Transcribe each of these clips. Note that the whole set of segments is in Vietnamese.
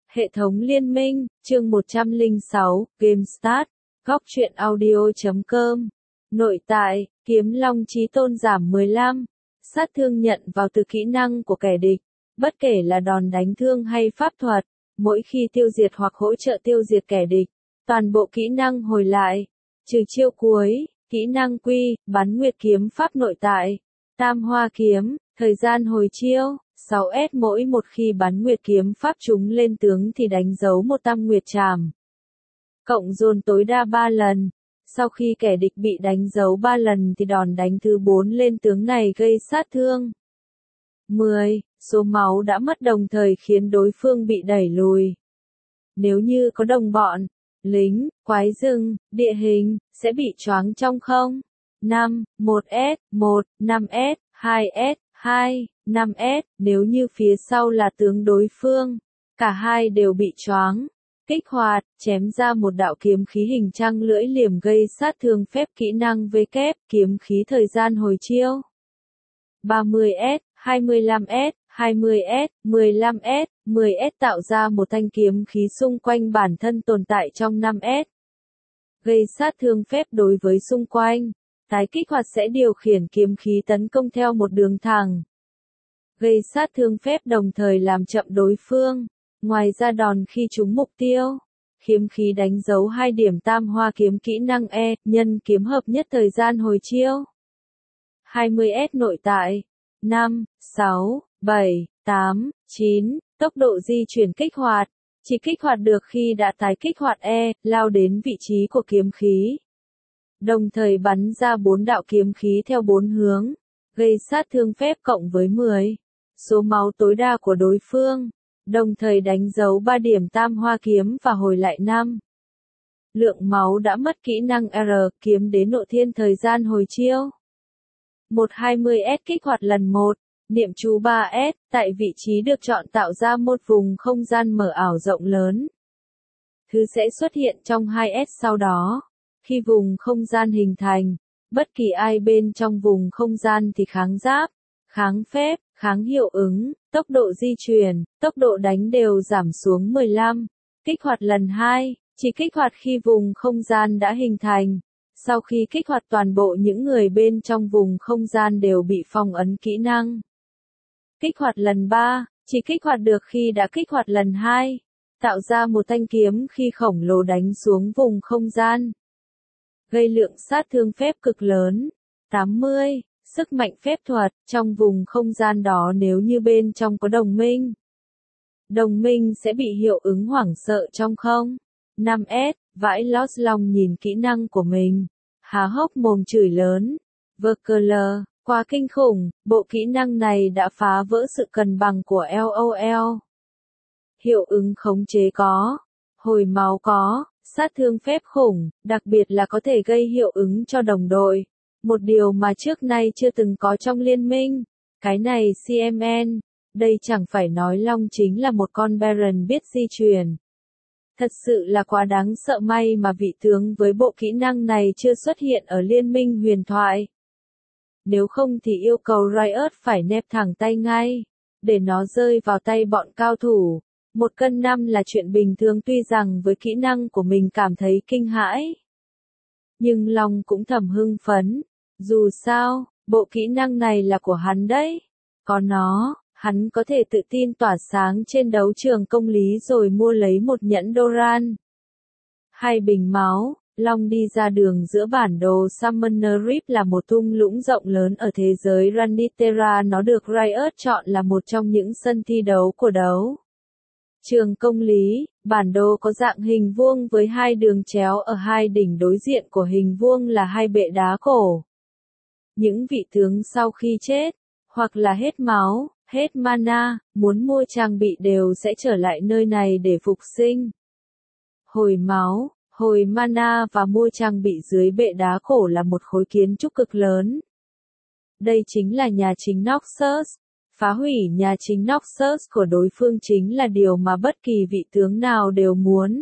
Hệ thống liên minh, chương 106, Game Start, góc truyện audio.com. Nội tại, kiếm long chí tôn giảm 15. Sát thương nhận vào từ kỹ năng của kẻ địch, bất kể là đòn đánh thương hay pháp thuật, mỗi khi tiêu diệt hoặc hỗ trợ tiêu diệt kẻ địch, toàn bộ kỹ năng hồi lại, trừ chiêu cuối, kỹ năng quy, bắn nguyệt kiếm pháp nội tại, tam hoa kiếm, thời gian hồi chiêu, 6S mỗi một khi bắn nguyệt kiếm pháp trúng lên tướng thì đánh dấu một tam nguyệt trảm. Cộng dồn tối đa 3 lần. Sau khi kẻ địch bị đánh dấu 3 lần thì đòn đánh thứ 4 lên tướng này gây sát thương 10, số máu đã mất đồng thời khiến đối phương bị đẩy lùi. Nếu như có đồng bọn, lính, quái rừng, địa hình, sẽ bị choáng trong không? 5, 1S, 1, 5S, 2S, 2, 5S, nếu như phía sau là tướng đối phương, cả hai đều bị choáng. Kích hoạt, chém ra một đạo kiếm khí hình trăng lưỡi liềm gây sát thương phép kỹ năng V kép, kiếm khí thời gian hồi chiêu. 30S, 25S, 20S, 15S, 10S tạo ra một thanh kiếm khí xung quanh bản thân tồn tại trong 5S. Gây sát thương phép đối với xung quanh. Tái kích hoạt sẽ điều khiển kiếm khí tấn công theo một đường thẳng. Gây sát thương phép đồng thời làm chậm đối phương. Ngoài ra đòn khi trúng mục tiêu, kiếm khí đánh dấu 2 điểm tam hoa kiếm kỹ năng E, nhân kiếm hợp nhất thời gian hồi chiêu. 20S nội tại, 5, 6, 7, 8, 9, tốc độ di chuyển kích hoạt, chỉ kích hoạt được khi đã tái kích hoạt E, lao đến vị trí của kiếm khí. Đồng thời bắn ra 4 đạo kiếm khí theo 4 hướng, gây sát thương phép cộng với 10, số máu tối đa của đối phương. Đồng thời đánh dấu 3 điểm tam hoa kiếm và hồi lại 5. Lượng máu đã mất kỹ năng R, kiếm đến nộ thiên thời gian hồi chiêu. 120S kích hoạt lần 1, niệm chú 3S, tại vị trí được chọn tạo ra một vùng không gian mở ảo rộng lớn. Thứ sẽ xuất hiện trong 2S sau đó. Khi vùng không gian hình thành, bất kỳ ai bên trong vùng không gian thì kháng giáp, kháng phép, kháng hiệu ứng, tốc độ di chuyển, tốc độ đánh đều giảm xuống 15. Kích hoạt lần 2, chỉ kích hoạt khi vùng không gian đã hình thành. Sau khi kích hoạt toàn bộ những người bên trong vùng không gian đều bị phong ấn kỹ năng. Kích hoạt lần 3, chỉ kích hoạt được khi đã kích hoạt lần 2. Tạo ra một thanh kiếm khi khổng lồ đánh xuống vùng không gian. Gây lượng sát thương phép cực lớn. 80. Sức mạnh phép thuật, trong vùng không gian đó nếu như bên trong có đồng minh. Đồng minh sẽ bị hiệu ứng hoảng sợ trong không. 5S, vãi lót lòng nhìn kỹ năng của mình. Há hốc mồm chửi lớn. VKL, quá kinh khủng, bộ kỹ năng này đã phá vỡ sự cân bằng của LOL. Hiệu ứng khống chế có. Hồi máu có. Sát thương phép khủng, đặc biệt là có thể gây hiệu ứng cho đồng đội. Một điều mà trước nay chưa từng có trong liên minh. Cái này CMN. Đây chẳng phải nói Long chính là một con Baron biết di chuyển. Thật sự là quá đáng sợ, may mà vị tướng với bộ kỹ năng này chưa xuất hiện ở liên minh huyền thoại. Nếu không thì yêu cầu Riot phải nẹp thẳng tay ngay. Để nó rơi vào tay bọn cao thủ. 1 cân 5 là chuyện bình thường, tuy rằng với kỹ năng của mình cảm thấy kinh hãi. Nhưng Long cũng thầm hưng phấn. Dù sao, bộ kỹ năng này là của hắn đấy. Có nó, hắn có thể tự tin tỏa sáng trên đấu trường công lý rồi mua lấy một nhẫn Doran. 2 bình máu, Long đi ra đường giữa bản đồ Summoner Rift là một thung lũng rộng lớn ở thế giới Runeterra, nó được Riot chọn là một trong những sân thi đấu của đấu trường công lý. Bản đồ có dạng hình vuông với 2 đường chéo ở 2 đỉnh đối diện của hình vuông là 2 bệ đá cổ. Những vị tướng sau khi chết, hoặc là hết máu, hết mana, muốn mua trang bị đều sẽ trở lại nơi này để phục sinh. Hồi máu, hồi mana và mua trang bị dưới bệ đá cổ là một khối kiến trúc cực lớn. Đây chính là nhà chính Noxus. Phá hủy nhà chính Noxus của đối phương chính là điều mà bất kỳ vị tướng nào đều muốn.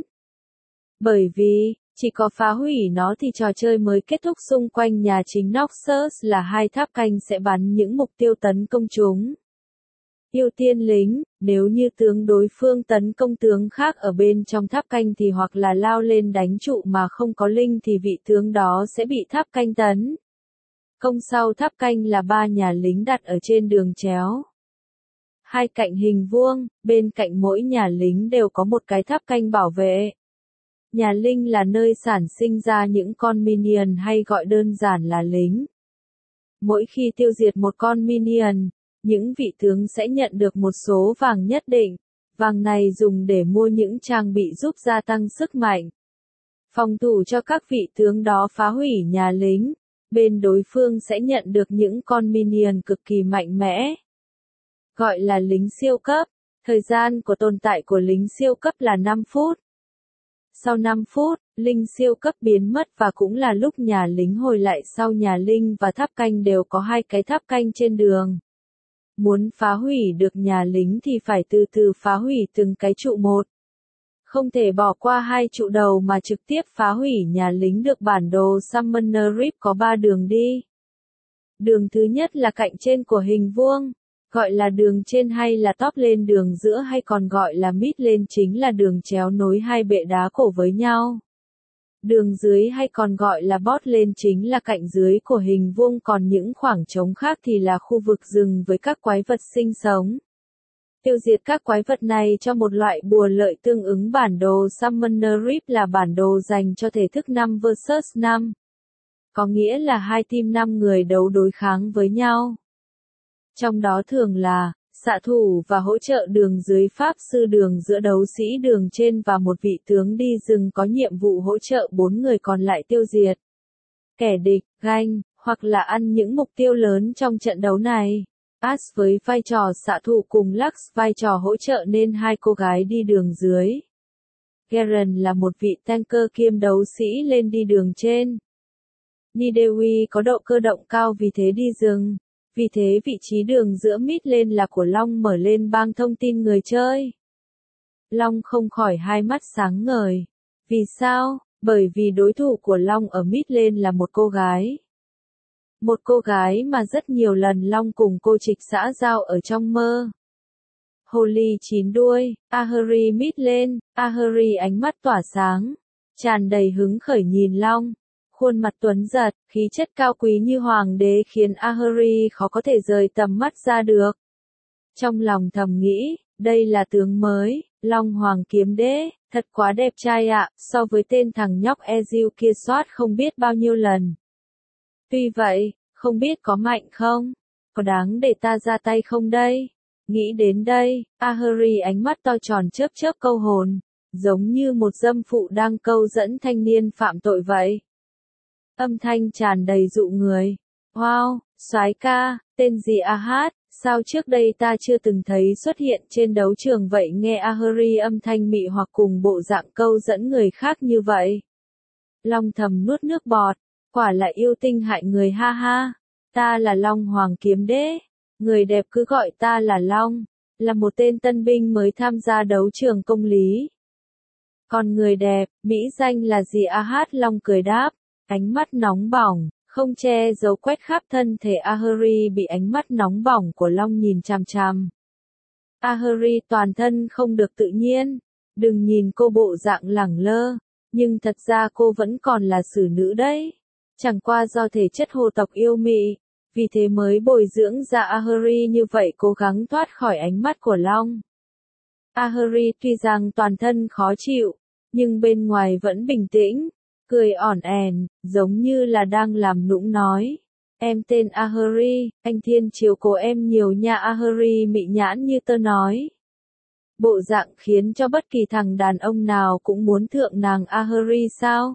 Bởi vì, chỉ có phá hủy nó thì trò chơi mới kết thúc. Xung quanh nhà chính Noxus là 2 tháp canh sẽ bắn những mục tiêu tấn công chúng. Ưu tiên lính, nếu như tướng đối phương tấn công tướng khác ở bên trong tháp canh thì hoặc là lao lên đánh trụ mà không có linh thì vị tướng đó sẽ bị tháp canh tấn. Công sau tháp canh là 3 nhà lính đặt ở trên đường chéo. Hai cạnh hình vuông, bên cạnh mỗi nhà lính đều có một cái tháp canh bảo vệ. Nhà linh là nơi sản sinh ra những con minion hay gọi đơn giản là lính. Mỗi khi tiêu diệt một con minion, những vị tướng sẽ nhận được một số vàng nhất định. Vàng này dùng để mua những trang bị giúp gia tăng sức mạnh. Phòng thủ cho các vị tướng đó phá hủy nhà lính. Bên đối phương sẽ nhận được những con minion cực kỳ mạnh mẽ. Gọi là lính siêu cấp. Thời gian của tồn tại của lính siêu cấp là 5 phút. Sau 5 phút, linh siêu cấp biến mất và cũng là lúc nhà lính hồi lại sau nhà linh và tháp canh đều có 2 cái tháp canh trên đường. Muốn phá hủy được nhà lính thì phải từ từ phá hủy từng cái trụ một. Không thể bỏ qua 2 trụ đầu mà trực tiếp phá hủy nhà lính được bản đồ Summoner Rift có 3 đường đi. Đường thứ nhất là cạnh trên của hình vuông, gọi là đường trên hay là top lên đường giữa hay còn gọi là mid lên chính là đường chéo nối 2 bệ đá cổ với nhau. Đường dưới hay còn gọi là bot lên chính là cạnh dưới của hình vuông còn những khoảng trống khác thì là khu vực rừng với các quái vật sinh sống. Tiêu diệt các quái vật này cho một loại bùa lợi tương ứng bản đồ Summoner Rift là bản đồ dành cho thể thức 5 vs 5. Có nghĩa là 2 team 5 người đấu đối kháng với nhau. Trong đó thường là xạ thủ và hỗ trợ đường dưới pháp sư đường giữa đấu sĩ đường trên và một vị tướng đi rừng có nhiệm vụ hỗ trợ 4 người còn lại tiêu diệt kẻ địch, ganh, hoặc là ăn những mục tiêu lớn trong trận đấu này. Ash với vai trò xạ thủ cùng Lux vai trò hỗ trợ nên 2 cô gái đi đường dưới. Garen là một vị tanker kiêm đấu sĩ lên đi đường trên. Nidewi có độ cơ động cao vì thế đi rừng. Vì thế vị trí đường giữa mid lên là của Long mở lên bang thông tin người chơi. Long không khỏi hai mắt sáng ngời. Vì sao? Bởi vì đối thủ của Long ở mid lên là một cô gái. Một cô gái mà rất nhiều lần Long cùng cô trịch xã giao ở trong mơ. Holly 9 đuôi, Ahri mid lên, Ahri ánh mắt tỏa sáng, tràn đầy hứng khởi nhìn Long. Khuôn mặt tuấn giật, khí chất cao quý như hoàng đế khiến Ahri khó có thể rời tầm mắt ra được. Trong lòng thầm nghĩ, đây là tướng mới, Long Hoàng Kiếm Đế, thật quá đẹp trai ạ, so với tên thằng nhóc Ezreal kia soát không biết bao nhiêu lần. Tuy vậy, không biết có mạnh không? Có đáng để ta ra tay không đây? Nghĩ đến đây, Ahri ánh mắt to tròn chớp chớp câu hồn, giống như một dâm phụ đang câu dẫn thanh niên phạm tội vậy. Âm thanh tràn đầy dụ người. Wow, soái ca, tên gì Ahad, sao trước đây ta chưa từng thấy xuất hiện trên đấu trường vậy nghe Ahri âm thanh mị hoặc cùng bộ dạng câu dẫn người khác như vậy. Long thầm nuốt nước bọt, quả là yêu tinh hại người ha ha. Ta là Long Hoàng Kiếm Đế, người đẹp cứ gọi ta là Long, là một tên tân binh mới tham gia đấu trường công lý. Còn người đẹp, mỹ danh là gì Ahad Long cười đáp. Ánh mắt nóng bỏng, không che giấu quét khắp thân thể Ahri bị ánh mắt nóng bỏng của Long nhìn chằm chằm. Ahri toàn thân không được tự nhiên, đừng nhìn cô bộ dạng lẳng lơ, nhưng thật ra cô vẫn còn là xử nữ đấy. Chẳng qua do thể chất hồ tộc yêu mị, vì thế mới bồi dưỡng ra Ahri như vậy cố gắng thoát khỏi ánh mắt của Long. Ahri tuy rằng toàn thân khó chịu, nhưng bên ngoài vẫn bình tĩnh. Cười ỏn ẻn, giống như là đang làm nũng nói. Em tên Ahri, anh thiên chiếu cố em nhiều nha Ahri mị nhãn như tớ nói. Bộ dạng khiến cho bất kỳ thằng đàn ông nào cũng muốn thượng nàng Ahri sao?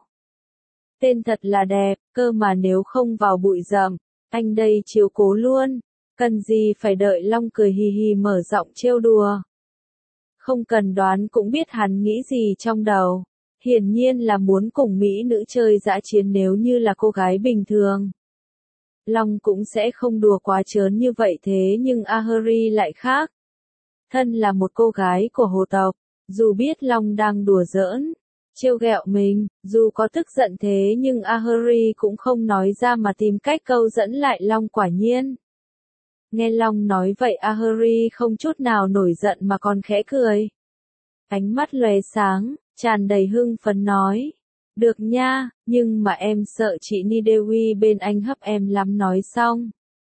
Tên thật là đẹp, cơ mà nếu không vào bụi rậm, anh đây chiếu cố luôn. Cần gì phải đợi Long cười hì hì mở giọng trêu đùa. Không cần đoán cũng biết hắn nghĩ gì trong đầu. Hiển nhiên là muốn cùng mỹ nữ chơi dã chiến nếu như là cô gái bình thường. Long cũng sẽ không đùa quá trớn như vậy thế nhưng Ahri lại khác. Thân là một cô gái của hồ tộc, dù biết Long đang đùa giỡn, trêu ghẹo mình, dù có tức giận thế nhưng Ahri cũng không nói ra mà tìm cách câu dẫn lại Long quả nhiên. Nghe Long nói vậy Ahri không chút nào nổi giận mà còn khẽ cười. Ánh mắt lóe sáng, tràn đầy hưng phấn nói. Được nha, nhưng mà em sợ chị Nidewi bên anh hấp em lắm nói xong.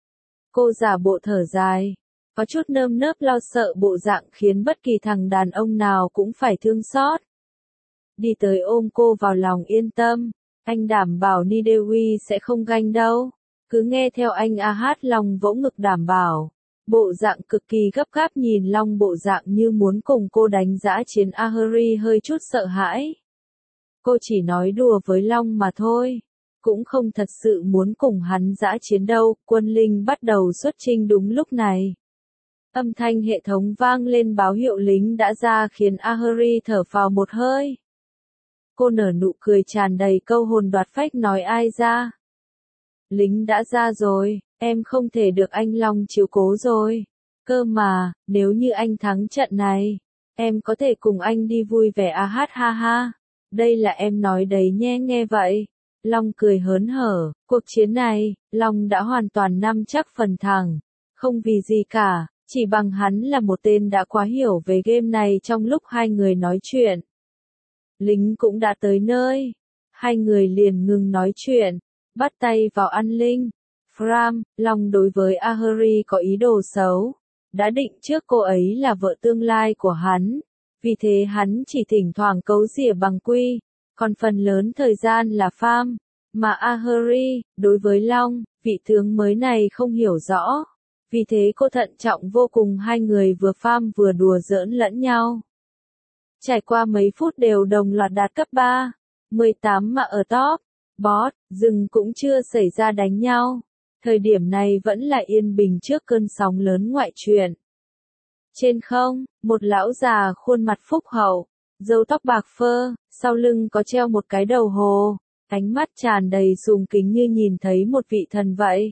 Cô giả bộ thở dài, có chút nơm nớp lo sợ bộ dạng khiến bất kỳ thằng đàn ông nào cũng phải thương xót. Đi tới ôm cô vào lòng yên tâm, anh đảm bảo Nidewi sẽ không ganh đâu. Cứ nghe theo anh hát Long vỗ ngực đảm bảo. Bộ dạng cực kỳ gấp gáp nhìn Long bộ dạng như muốn cùng cô đánh dã chiến Ahri hơi chút sợ hãi. Cô chỉ nói đùa với Long mà thôi. Cũng không thật sự muốn cùng hắn dã chiến đâu. Quân linh bắt đầu xuất chinh đúng lúc này. Âm thanh hệ thống vang lên báo hiệu lính đã ra khiến Ahri thở phào một hơi. Cô nở nụ cười tràn đầy câu hồn đoạt phách nói ai ra. Lính đã ra rồi, em không thể được anh Long chiếu cố rồi. Cơ mà, nếu như anh thắng trận này, em có thể cùng anh đi vui vẻ hát ha ha. Đây là em nói đấy nhé nghe vậy. Long cười hớn hở, cuộc chiến này, Long đã hoàn toàn nắm chắc phần thắng. Không vì gì cả, chỉ bằng hắn là một tên đã quá hiểu về game này trong lúc hai người nói chuyện. Lính cũng đã tới nơi. Hai người liền ngừng nói chuyện, bắt tay vào ăn linh. Fram, Long đối với Ahri có ý đồ xấu. Đã định trước cô ấy là vợ tương lai của hắn. Vì thế hắn chỉ thỉnh thoảng cấu rỉa bằng quy. Còn phần lớn thời gian là farm. Mà Ahri, đối với Long, vị tướng mới này không hiểu rõ. Vì thế cô thận trọng vô cùng hai người vừa farm vừa đùa giỡn lẫn nhau. Trải qua mấy phút đều đồng loạt đạt cấp 3. 18 mà ở top. Boss, rừng cũng chưa xảy ra đánh nhau. Thời điểm này vẫn là yên bình trước cơn sóng lớn ngoại truyện. Trên không, một lão già khuôn mặt phúc hậu, râu tóc bạc phơ, sau lưng có treo một cái đầu hồ, ánh mắt tràn đầy sùng kính như nhìn thấy một vị thần vậy.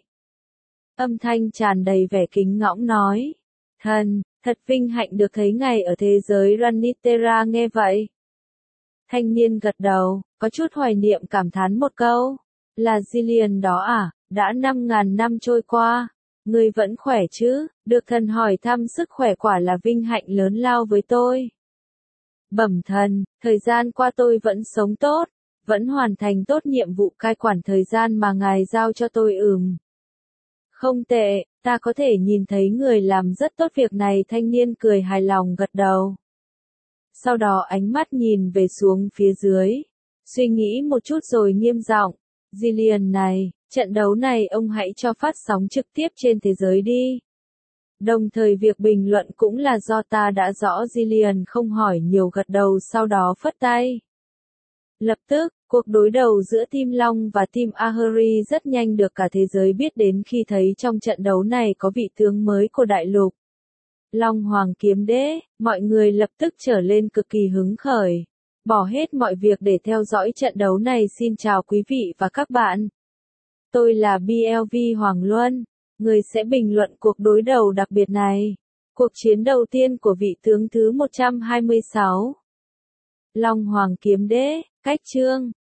Âm thanh tràn đầy vẻ kính ngõng nói, thần, thật vinh hạnh được thấy ngài ở thế giới Ranitera nghe vậy. Thanh niên gật đầu, có chút hoài niệm cảm thán một câu, là Jillian đó à, đã 5.000 năm trôi qua. Ngươi vẫn khỏe chứ, được thần hỏi thăm sức khỏe quả là vinh hạnh lớn lao với tôi. Bẩm thần, thời gian qua tôi vẫn sống tốt, vẫn hoàn thành tốt nhiệm vụ cai quản thời gian mà ngài giao cho tôi Không tệ, ta có thể nhìn thấy người làm rất tốt việc này thanh niên cười hài lòng gật đầu. Sau đó ánh mắt nhìn về xuống phía dưới, suy nghĩ một chút rồi nghiêm giọng, Jillian này. Trận đấu này ông hãy cho phát sóng trực tiếp trên thế giới đi. Đồng thời việc bình luận cũng là do ta đã rõ Jillian không hỏi nhiều gật đầu sau đó phất tay. Lập tức, cuộc đối đầu giữa Team Long và Team Ahri rất nhanh được cả thế giới biết đến khi thấy trong trận đấu này có vị tướng mới của đại lục. Long Hoàng Kiếm Đế, mọi người lập tức trở lên cực kỳ hứng khởi. Bỏ hết mọi việc để theo dõi trận đấu này. Xin chào quý vị và các bạn. Tôi là BLV Hoàng Luân, người sẽ bình luận cuộc đối đầu đặc biệt này. Cuộc chiến đầu tiên của vị tướng thứ 126. Long Hoàng Kiếm Đế, cách chương.